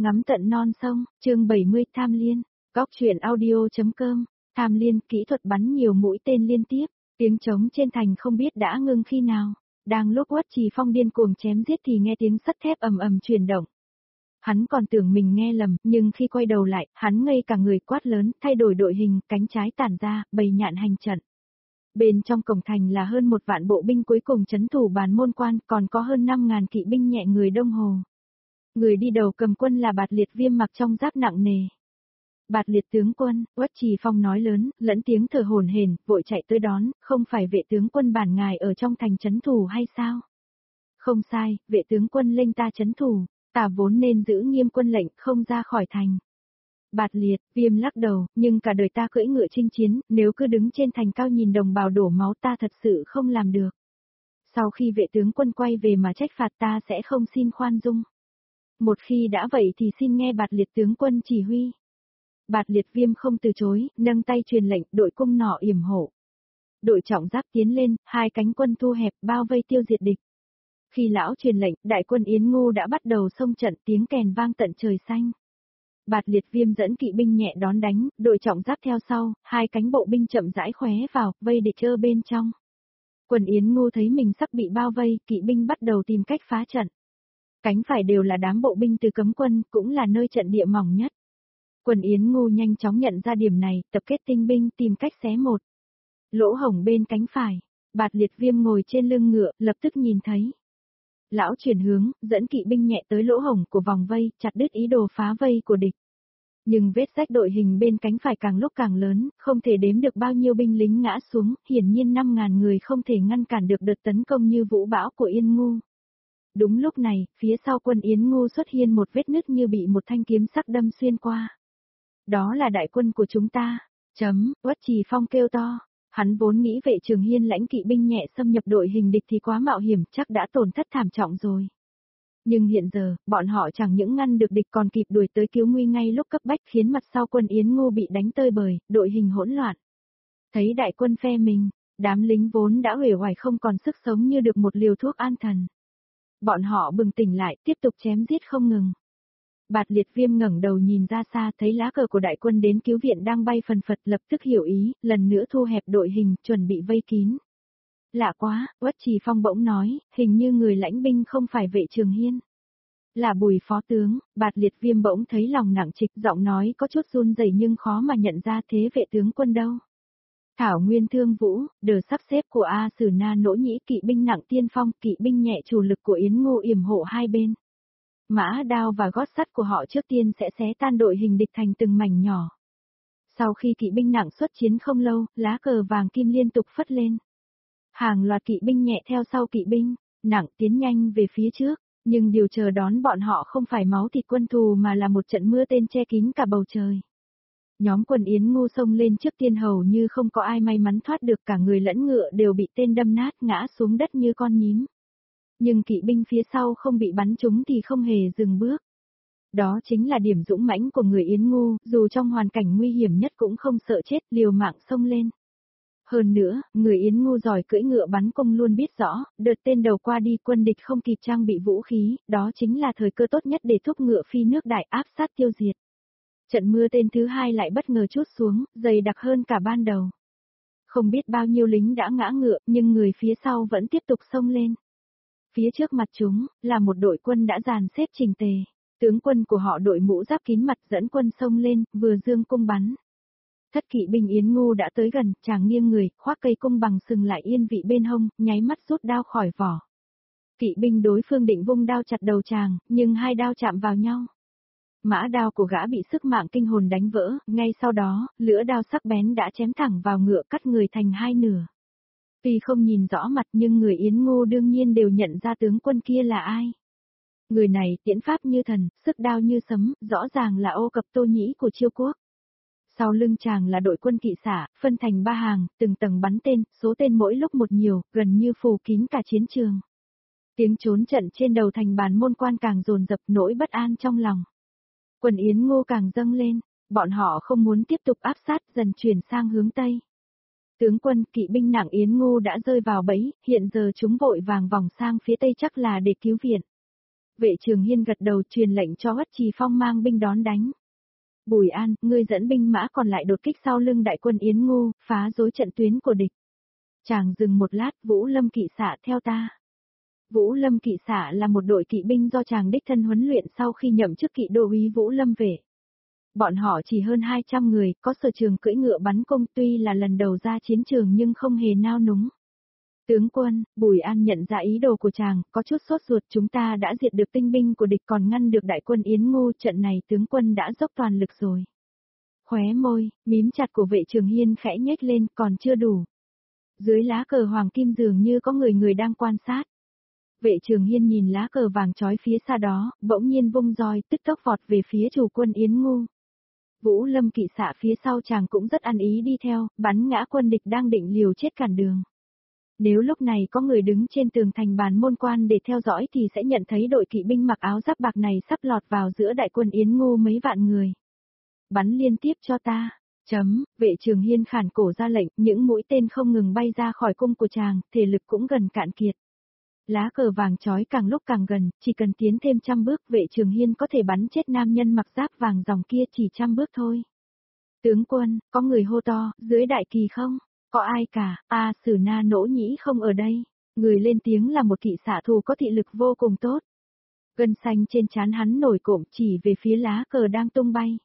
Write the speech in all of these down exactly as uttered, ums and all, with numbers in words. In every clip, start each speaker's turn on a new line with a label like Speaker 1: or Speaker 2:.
Speaker 1: Ngắm tận non sông, chương bảy mươi Tham Liên, góc truyện audio.com, Tham Liên kỹ thuật bắn nhiều mũi tên liên tiếp, tiếng trống trên thành không biết đã ngưng khi nào, đang lúc Uất Trì Phong điên cuồng chém giết thì nghe tiếng sắt thép ầm ầm chuyển động. Hắn còn tưởng mình nghe lầm, nhưng khi quay đầu lại, hắn ngây cả người quát lớn, thay đổi đội hình, cánh trái tản ra, bầy nhạn hành trận. Bên trong cổng thành là hơn một vạn bộ binh cuối cùng trấn thủ Bàn Môn Quan, còn có hơn năm ngàn kỵ binh nhẹ người Đông Hồ. Người đi đầu cầm quân là Bạt Liệt Viêm mặc trong giáp nặng nề. Bạt Liệt tướng quân, Uất Trì Phong nói lớn, lẫn tiếng thở hổn hển, vội chạy tới đón, không phải vệ tướng quân bản ngài ở trong thành trấn thủ hay sao? Không sai, vệ tướng quân lệnh ta trấn thủ, ta vốn nên giữ nghiêm quân lệnh, không ra khỏi thành. Bạt Liệt, Viêm lắc đầu, nhưng cả đời ta cưỡi ngựa chinh chiến, nếu cứ đứng trên thành cao nhìn đồng bào đổ máu ta thật sự không làm được. Sau khi vệ tướng quân quay về mà trách phạt ta sẽ không xin khoan dung. Một khi đã vậy thì xin nghe Bạt Liệt tướng quân chỉ huy. Bạt Liệt Viêm không từ chối, nâng tay truyền lệnh, đội cung nỏ yểm hộ. Đội trọng giáp tiến lên, hai cánh quân thu hẹp, bao vây tiêu diệt địch. Khi lão truyền lệnh, đại quân Yến Ngu đã bắt đầu xông trận, tiếng kèn vang tận trời xanh. Bạt Liệt Viêm dẫn kỵ binh nhẹ đón đánh, đội trọng giáp theo sau, hai cánh bộ binh chậm rãi khóe vào, vây địch trơ bên trong. Quân Yến Ngu thấy mình sắp bị bao vây, kỵ binh bắt đầu tìm cách phá trận. Cánh phải đều là đám bộ binh từ cấm quân, cũng là nơi trận địa mỏng nhất. Quân Yến Ngu nhanh chóng nhận ra điểm này, tập kết tinh binh tìm cách xé một lỗ hổng bên cánh phải. Bạt Liệt Viêm ngồi trên lưng ngựa, lập tức nhìn thấy. Lão chuyển hướng, dẫn kỵ binh nhẹ tới lỗ hổng của vòng vây, chặt đứt ý đồ phá vây của địch. Nhưng vết rách đội hình bên cánh phải càng lúc càng lớn, không thể đếm được bao nhiêu binh lính ngã xuống, hiển nhiên năm ngàn người không thể ngăn cản được đợt tấn công như vũ bão của Yên Ngu. Đúng lúc này, phía sau quân Yến Ngu xuất hiện một vết nứt như bị một thanh kiếm sắc đâm xuyên qua. Đó là đại quân của chúng ta. Chấm, Uất Trì Phong kêu to. Hắn vốn nghĩ vệ Trường Hiên lãnh kỵ binh nhẹ xâm nhập đội hình địch thì quá mạo hiểm, chắc đã tổn thất thảm trọng rồi. Nhưng hiện giờ, bọn họ chẳng những ngăn được địch còn kịp đuổi tới cứu nguy ngay lúc cấp bách, khiến mặt sau quân Yến Ngu bị đánh tơi bời, đội hình hỗn loạn. Thấy đại quân phe mình, đám lính vốn đã uể oải không còn sức sống như được một liều thuốc an thần. Bọn họ bừng tỉnh lại, tiếp tục chém giết không ngừng. Bạt Liệt Viêm ngẩng đầu nhìn ra xa, thấy lá cờ của đại quân đến cứu viện đang bay phần phật, lập tức hiểu ý, lần nữa thu hẹp đội hình, chuẩn bị vây kín. Lạ quá, Uất Trì Phong bỗng nói, hình như người lãnh binh không phải vệ Trường Hiên. Là Bùi phó tướng. Bạt Liệt Viêm bỗng thấy lòng nặng trịch, giọng nói có chút run rẩy nhưng khó mà nhận ra thế vệ tướng quân đâu. Thảo Nguyên Thương Vũ, đờ sắp xếp của A Sử Na Nỗ Nhĩ kỵ binh nặng tiên phong, kỵ binh nhẹ chủ lực của Yến Ngu yểm hộ hai bên. Mã đao và gót sắt của họ trước tiên sẽ xé tan đội hình địch thành từng mảnh nhỏ. Sau khi kỵ binh nặng xuất chiến không lâu, lá cờ vàng kim liên tục phất lên. Hàng loạt kỵ binh nhẹ theo sau kỵ binh nặng tiến nhanh về phía trước, nhưng điều chờ đón bọn họ không phải máu thịt quân thù mà là một trận mưa tên che kín cả bầu trời. Nhóm quân Yến Ngu xông lên trước tiên hầu như không có ai may mắn thoát được, cả người lẫn ngựa đều bị tên đâm nát ngã xuống đất như con nhím. Nhưng kỵ binh phía sau không bị bắn trúng thì không hề dừng bước. Đó chính là điểm dũng mãnh của người Yến Ngu, dù trong hoàn cảnh nguy hiểm nhất cũng không sợ chết, liều mạng xông lên. Hơn nữa, người Yến Ngu giỏi cưỡi ngựa bắn cung luôn biết rõ, đợt tên đầu qua đi quân địch không kịp trang bị vũ khí, đó chính là thời cơ tốt nhất để thúc ngựa phi nước đại áp sát tiêu diệt. Trận mưa tên thứ hai lại bất ngờ trút xuống, dày đặc hơn cả ban đầu. Không biết bao nhiêu lính đã ngã ngựa, nhưng người phía sau vẫn tiếp tục xông lên. Phía trước mặt chúng, là một đội quân đã dàn xếp chỉnh tề. Tướng quân của họ đội mũ giáp kín mặt dẫn quân xông lên, vừa dương cung bắn. Thất kỵ binh Yến Ngu đã tới gần, chàng nghiêng người, khoác cây cung bằng sừng lại yên vị bên hông, nháy mắt rút đao khỏi vỏ. Kỵ binh đối phương định vung đao chặt đầu chàng, nhưng hai đao chạm vào nhau. Mã đao của gã bị sức mạng kinh hồn đánh vỡ, ngay sau đó, lưỡi đao sắc bén đã chém thẳng vào ngựa cắt người thành hai nửa. Tuy không nhìn rõ mặt nhưng người Yến Ngu đương nhiên đều nhận ra tướng quân kia là ai. Người này tiễn pháp như thần, sức đao như sấm, rõ ràng là Ô Cập Tô Nhĩ của Chiêu Quốc. Sau lưng chàng là đội quân kỵ xả, phân thành ba hàng, từng tầng bắn tên, số tên mỗi lúc một nhiều, gần như phủ kín cả chiến trường. Tiếng trốn trận trên đầu thành Bàn Môn Quan càng dồn dập, nỗi bất an trong lòng. Quân Yến Ngu càng dâng lên, bọn họ không muốn tiếp tục áp sát, dần chuyển sang hướng Tây. Tướng quân, kỵ binh nặng Yến Ngu đã rơi vào bẫy, hiện giờ chúng vội vàng vòng sang phía Tây chắc là để cứu viện. Vệ Trường Hiên gật đầu truyền lệnh cho Uất Trì Phong mang binh đón đánh. Bùi An, ngươi dẫn binh mã còn lại đột kích sau lưng đại quân Yến Ngu, phá rối trận tuyến của địch. Chàng dừng một lát, Vũ Lâm kỵ xạ theo ta. Vũ Lâm kỵ xạ là một đội kỵ binh do chàng đích thân huấn luyện sau khi nhậm chức kỵ đô úy Vũ Lâm vệ. Bọn họ chỉ hơn hai trăm người, có sở trường cưỡi ngựa bắn cung, tuy là lần đầu ra chiến trường nhưng không hề nao núng. Tướng quân, Bùi An nhận ra ý đồ của chàng, có chút sốt ruột, chúng ta đã diệt được tinh binh của địch còn ngăn được đại quân Yến Ngu, trận này tướng quân đã dốc toàn lực rồi. Khóe môi, mím chặt của Vệ Trường Hiên khẽ nhếch lên, còn chưa đủ. Dưới lá cờ hoàng kim dường như có người người đang quan sát. Vệ Trường Hiên nhìn lá cờ vàng chói phía xa đó, bỗng nhiên vung roi, tức tốc vọt về phía chủ quân Yến Ngu. Vũ Lâm kỵ xạ phía sau chàng cũng rất ăn ý đi theo, bắn ngã quân địch đang định liều chết cản đường. Nếu lúc này có người đứng trên tường thành bàn môn quan để theo dõi thì sẽ nhận thấy đội kỵ binh mặc áo giáp bạc này sắp lọt vào giữa đại quân Yến Ngu mấy vạn người. Bắn liên tiếp cho ta. Chấm, Vệ Trường Hiên khản cổ ra lệnh, những mũi tên không ngừng bay ra khỏi cung của chàng, thể lực cũng gần cạn kiệt. Lá cờ vàng chói càng lúc càng gần, chỉ cần tiến thêm trăm bước Vệ Trường Hiên có thể bắn chết nam nhân mặc giáp vàng dòng kia chỉ trăm bước thôi. Tướng quân, có người hô to, dưới đại kỳ không? Có ai cả, a Sử Na Nỗ Nhĩ không ở đây. Người lên tiếng là một kỵ xạ thủ có thị lực vô cùng tốt. Gân xanh trên trán hắn nổi cộm chỉ về phía lá cờ đang tung bay.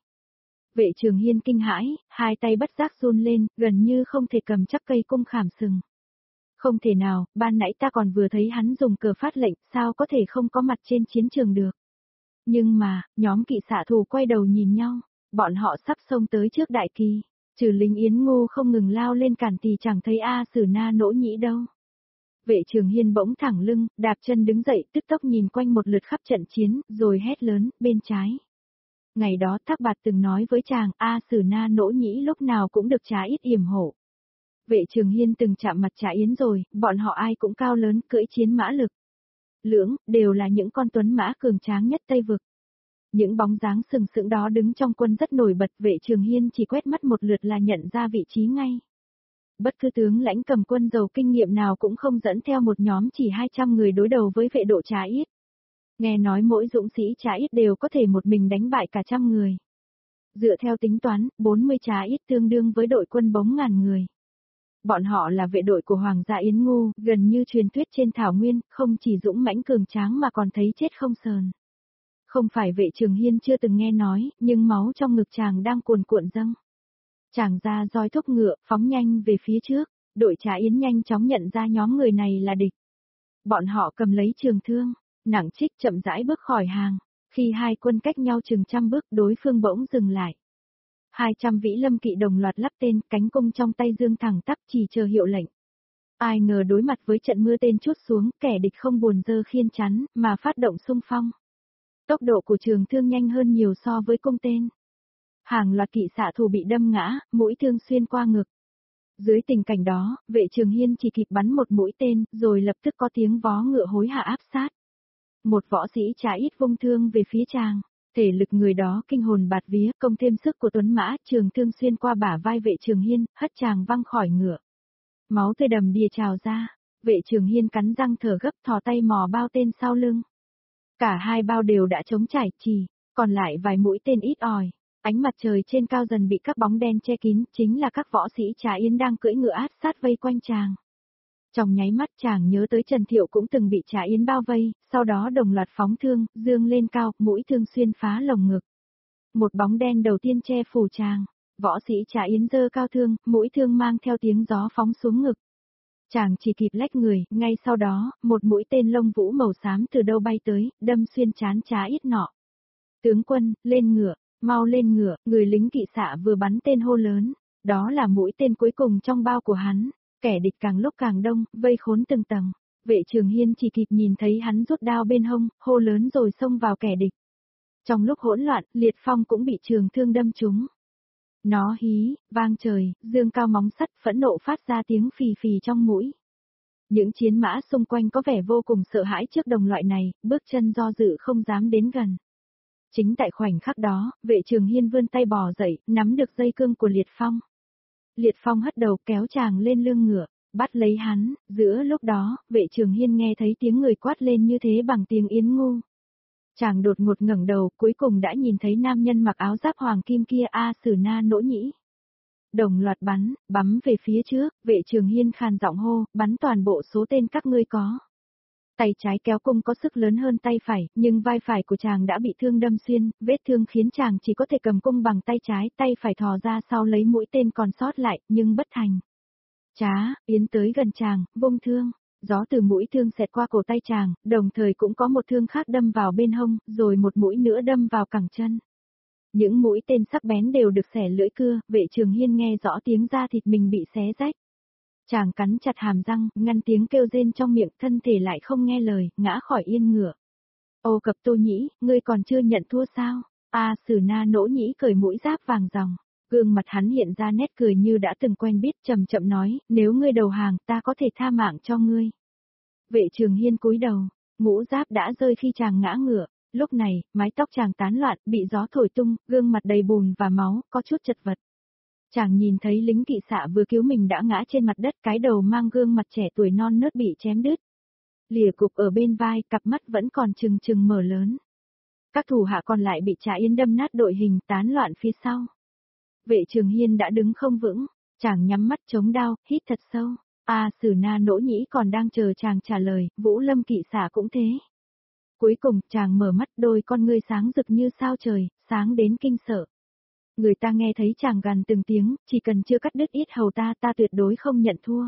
Speaker 1: Vệ Trường Hiên kinh hãi, hai tay bất giác run lên, gần như không thể cầm chắc cây cung khảm sừng. Không thể nào, ban nãy ta còn vừa thấy hắn dùng cờ phát lệnh, sao có thể không có mặt trên chiến trường được. Nhưng mà, nhóm kỵ xạ thủ quay đầu nhìn nhau, bọn họ sắp xông tới trước đại kỳ. Trừ lính Yến Ngu không ngừng lao lên cản thì chẳng thấy A Sử Na Nỗ Nhĩ đâu. Vệ Trường Hiên bỗng thẳng lưng, đạp chân đứng dậy, tức tốc nhìn quanh một lượt khắp trận chiến, rồi hét lớn, bên trái. Ngày đó Thác Bạt từng nói với chàng, A Sử Na Nỗ Nhĩ lúc nào cũng được trá ít yểm hộ. Vệ Trường Hiên từng chạm mặt Trá Yến rồi, bọn họ ai cũng cao lớn, cưỡi chiến mã lực. Lưỡng, đều là những con tuấn mã cường tráng nhất Tây Vực. Những bóng dáng sừng sững đó đứng trong quân rất nổi bật, Vệ Trường Hiên chỉ quét mắt một lượt là nhận ra vị trí ngay. Bất cứ tướng lãnh cầm quân giàu kinh nghiệm nào cũng không dẫn theo một nhóm chỉ hai trăm người đối đầu với vệ độ Trá Yết. Nghe nói mỗi dũng sĩ Trá Yết đều có thể một mình đánh bại cả trăm người. Dựa theo tính toán, bốn mươi Trá Yết tương đương với đội quân bống ngàn người. Bọn họ là vệ đội của Hoàng gia Yến Ngu, gần như truyền thuyết trên thảo nguyên, không chỉ dũng mãnh cường tráng mà còn thấy chết không sờn. Không phải Vệ Trường Hiên chưa từng nghe nói, nhưng máu trong ngực chàng đang cuồn cuộn dâng. Chàng ra roi thúc ngựa, phóng nhanh về phía trước, đội Trá Yến nhanh chóng nhận ra nhóm người này là địch. Bọn họ cầm lấy trường thương, nặng trích chậm rãi bước khỏi hàng, khi hai quân cách nhau chừng trăm bước đối phương bỗng dừng lại. Hai trăm vĩ lâm kỵ đồng loạt lắp tên, cánh cung trong tay dương thẳng tắp chỉ chờ hiệu lệnh. Ai ngờ đối mặt với trận mưa tên trút xuống, kẻ địch không buồn dơ khiên chắn, mà phát động xung phong. Tốc độ của trường thương nhanh hơn nhiều so với cung tên. Hàng loạt kỵ xạ thủ bị đâm ngã, mũi thương xuyên qua ngực. Dưới tình cảnh đó, Vệ Trường Hiên chỉ kịp bắn một mũi tên, rồi lập tức có tiếng vó ngựa hối hả áp sát. Một võ sĩ Trá Yết vung thương về phía chàng. Thể lực người đó kinh hồn bạt vía, công thêm sức của tuấn mã, trường thương xuyên qua bả vai Vệ Trường Hiên, hất chàng văng khỏi ngựa. Máu tươi đầm đìa trào ra, Vệ Trường Hiên cắn răng thở gấp, thò tay mò bao tên sau lưng. Cả hai bao đều đã trống trải, chỉ còn lại vài mũi tên ít ỏi. Ánh mặt trời trên cao dần bị các bóng đen che kín, chính là các võ sĩ Trá Yến đang cưỡi ngựa áp sát vây quanh chàng. Trong nháy mắt chàng nhớ tới Trần Thiệu cũng từng bị Trá Yến bao vây, sau đó đồng loạt phóng thương, dương lên cao, mũi thương xuyên phá lồng ngực. Một bóng đen đầu tiên che phủ chàng, võ sĩ Trá Yến giơ cao thương, mũi thương mang theo tiếng gió phóng xuống ngực. Chàng chỉ kịp lách người, ngay sau đó, một mũi tên lông vũ màu xám từ đâu bay tới, đâm xuyên trán Trá Yết nọ. Tướng quân, lên ngựa, mau lên ngựa, người lính kỵ xạ vừa bắn tên hô lớn, đó là mũi tên cuối cùng trong bao của hắn. Kẻ địch càng lúc càng đông, vây khốn từng tầng. Vệ Trường Hiên chỉ kịp nhìn thấy hắn rút đao bên hông, hô lớn rồi xông vào kẻ địch. Trong lúc hỗn loạn, Liệt Phong cũng bị trường thương đâm trúng. Nó hí, vang trời, dương cao móng sắt, phẫn nộ phát ra tiếng phì phì trong mũi. Những chiến mã xung quanh có vẻ vô cùng sợ hãi trước đồng loại này, bước chân do dự không dám đến gần. Chính tại khoảnh khắc đó, Vệ Trường Hiên vươn tay bò dậy, nắm được dây cương của Liệt Phong. Liệt Phong hất đầu kéo chàng lên lưng ngựa, bắt lấy hắn, giữa lúc đó, Vệ Trường Hiên nghe thấy tiếng người quát lên như thế bằng tiếng Yến Ngu. Chàng đột ngột ngẩng đầu, cuối cùng đã nhìn thấy nam nhân mặc áo giáp hoàng kim kia, A Sử Na Nỗ Nhĩ. Đồng loạt bắn, bắn về phía trước, Vệ Trường Hiên khàn giọng hô, bắn toàn bộ số tên các ngươi có. Tay trái kéo cung có sức lớn hơn tay phải, nhưng vai phải của chàng đã bị thương đâm xuyên, vết thương khiến chàng chỉ có thể cầm cung bằng tay trái, tay phải thò ra sau lấy mũi tên còn sót lại, nhưng bất thành. Trá, Yến tới gần chàng, vung thương, gió từ mũi thương xẹt qua cổ tay chàng, đồng thời cũng có một thương khác đâm vào bên hông, rồi một mũi nữa đâm vào cẳng chân. Những mũi tên sắc bén đều được xẻ lưỡi cưa, Vệ Trường Hiên nghe rõ tiếng da thịt mình bị xé rách. Chàng cắn chặt hàm răng, ngăn tiếng kêu rên trong miệng, thân thể lại không nghe lời, ngã khỏi yên ngựa. Ô Cập Tô Nhĩ, ngươi còn chưa nhận thua sao? A Sử Na Nỗ Nhĩ cởi mũi giáp vàng ròng, gương mặt hắn hiện ra nét cười như đã từng quen biết, chậm chậm nói, nếu ngươi đầu hàng, ta có thể tha mạng cho ngươi. Vệ Trường Hiên cúi đầu, mũ giáp đã rơi khi chàng ngã ngựa. Lúc này, mái tóc chàng tán loạn, bị gió thổi tung, gương mặt đầy bùn và máu, có chút chật vật. Chàng nhìn thấy lính kỵ xạ vừa cứu mình đã ngã trên mặt đất, cái đầu mang gương mặt trẻ tuổi non nớt bị chém đứt. Lìa cục ở bên vai, cặp mắt vẫn còn trừng trừng mở lớn. Các thủ hạ còn lại bị Trá Yến đâm nát đội hình, tán loạn phía sau. Vệ Trường Hiên đã đứng không vững, chàng nhắm mắt chống đao, hít thật sâu. A Sử Na Nỗ Nhĩ còn đang chờ chàng trả lời, Vũ Lâm kỵ xạ cũng thế. Cuối cùng, chàng mở mắt, đôi con ngươi sáng rực như sao trời, sáng đến kinh sợ. Người ta nghe thấy chàng gằn từng tiếng, chỉ cần chưa cắt đứt yết hầu ta, ta tuyệt đối không nhận thua.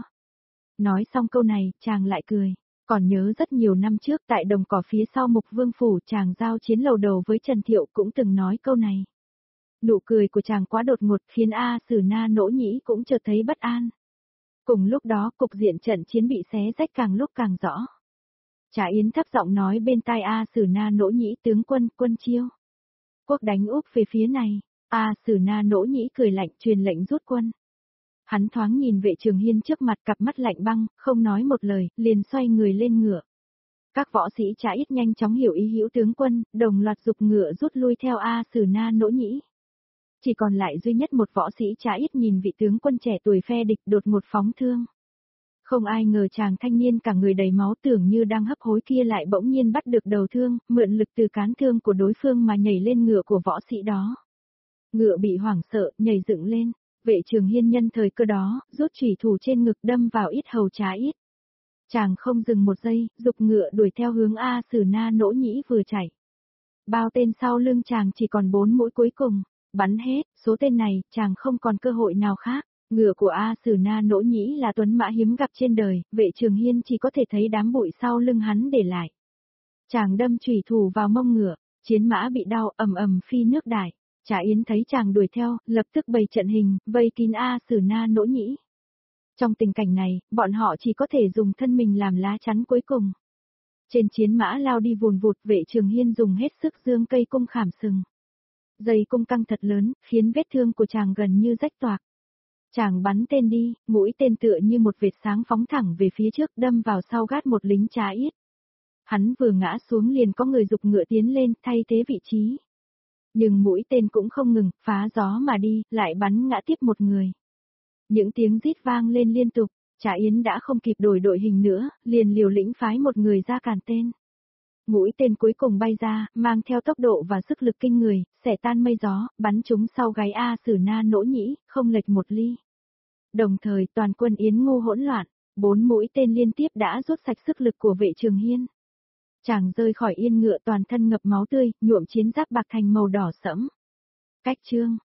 Speaker 1: Nói xong câu này, chàng lại cười. Còn nhớ rất nhiều năm trước tại đồng cỏ phía sau Mục Vương Phủ, chàng giao chiến lầu đầu với Trần Thiệu cũng từng nói câu này. Nụ cười của chàng quá đột ngột khiến A Sử Na Nỗ Nhĩ cũng chợt thấy bất an. Cùng lúc đó, cục diện trận chiến bị xé rách càng lúc càng rõ. Trá Yến thấp giọng nói bên tai A Sử Na Nỗ Nhĩ, tướng quân, quân chiêu. Quốc đánh úp về phía này. A Sử Na Nỗ Nhĩ cười lạnh, truyền lệnh rút quân. Hắn thoáng nhìn Vệ Trường Hiên trước mặt, cặp mắt lạnh băng, không nói một lời, liền xoay người lên ngựa. Các võ sĩ Trá Yết nhanh chóng hiểu ý hữu tướng quân, đồng loạt giục ngựa rút lui theo A Sử Na Nỗ Nhĩ. Chỉ còn lại duy nhất một võ sĩ Trá Yết nhìn vị tướng quân trẻ tuổi phe địch đột ngột phóng thương. Không ai ngờ chàng thanh niên cả người đầy máu tưởng như đang hấp hối kia lại bỗng nhiên bắt được đầu thương, mượn lực từ cán thương của đối phương mà nhảy lên ngựa của võ sĩ đó. Ngựa bị hoảng sợ, nhảy dựng lên. Vệ Trường Hiên nhân thời cơ đó, rút chủy thủ trên ngực đâm vào yết hầu Trá Yết. Chàng không dừng một giây, giục ngựa đuổi theo hướng A Sử Na Nỗ Nhĩ vừa chạy. Bao tên sau lưng chàng chỉ còn bốn mũi cuối cùng, bắn hết, số tên này, chàng không còn cơ hội nào khác. Ngựa của A Sử Na Nỗ Nhĩ là tuấn mã hiếm gặp trên đời, Vệ Trường Hiên chỉ có thể thấy đám bụi sau lưng hắn để lại. Chàng đâm chủy thủ vào mông ngựa, chiến mã bị đau ầm ầm phi nước đại. Trá Yến thấy chàng đuổi theo, lập tức bày trận hình, vây kín A Sử Na Nỗ Nhĩ. Trong tình cảnh này, bọn họ chỉ có thể dùng thân mình làm lá chắn cuối cùng. Trên chiến mã lao đi vùn vụt, Vệ Trường Hiên dùng hết sức giương cây cung khảm sừng. Dây cung căng thật lớn, khiến vết thương của chàng gần như rách toạc. Chàng bắn tên đi, mũi tên tựa như một vệt sáng phóng thẳng về phía trước, đâm vào sau gát một lính Trá Yết. Hắn vừa ngã xuống liền có người giục ngựa tiến lên, thay thế vị trí. Nhưng mũi tên cũng không ngừng, phá gió mà đi, lại bắn ngã tiếp một người. Những tiếng rít vang lên liên tục, Trá Yến đã không kịp đổi đội hình nữa, liền liều lĩnh phái một người ra cản tên. Mũi tên cuối cùng bay ra, mang theo tốc độ và sức lực kinh người, xẻ tan mây gió, bắn trúng sau gáy A Sử Na Nỗ Nhĩ, không lệch một ly. Đồng thời toàn quân Yến Ngô hỗn loạn, bốn mũi tên liên tiếp đã rút sạch sức lực của Vệ Trường Hiên. Chàng rơi khỏi yên ngựa toàn thân ngập máu tươi, nhuộm chiến giáp bạc thành màu đỏ sẫm. Cách chương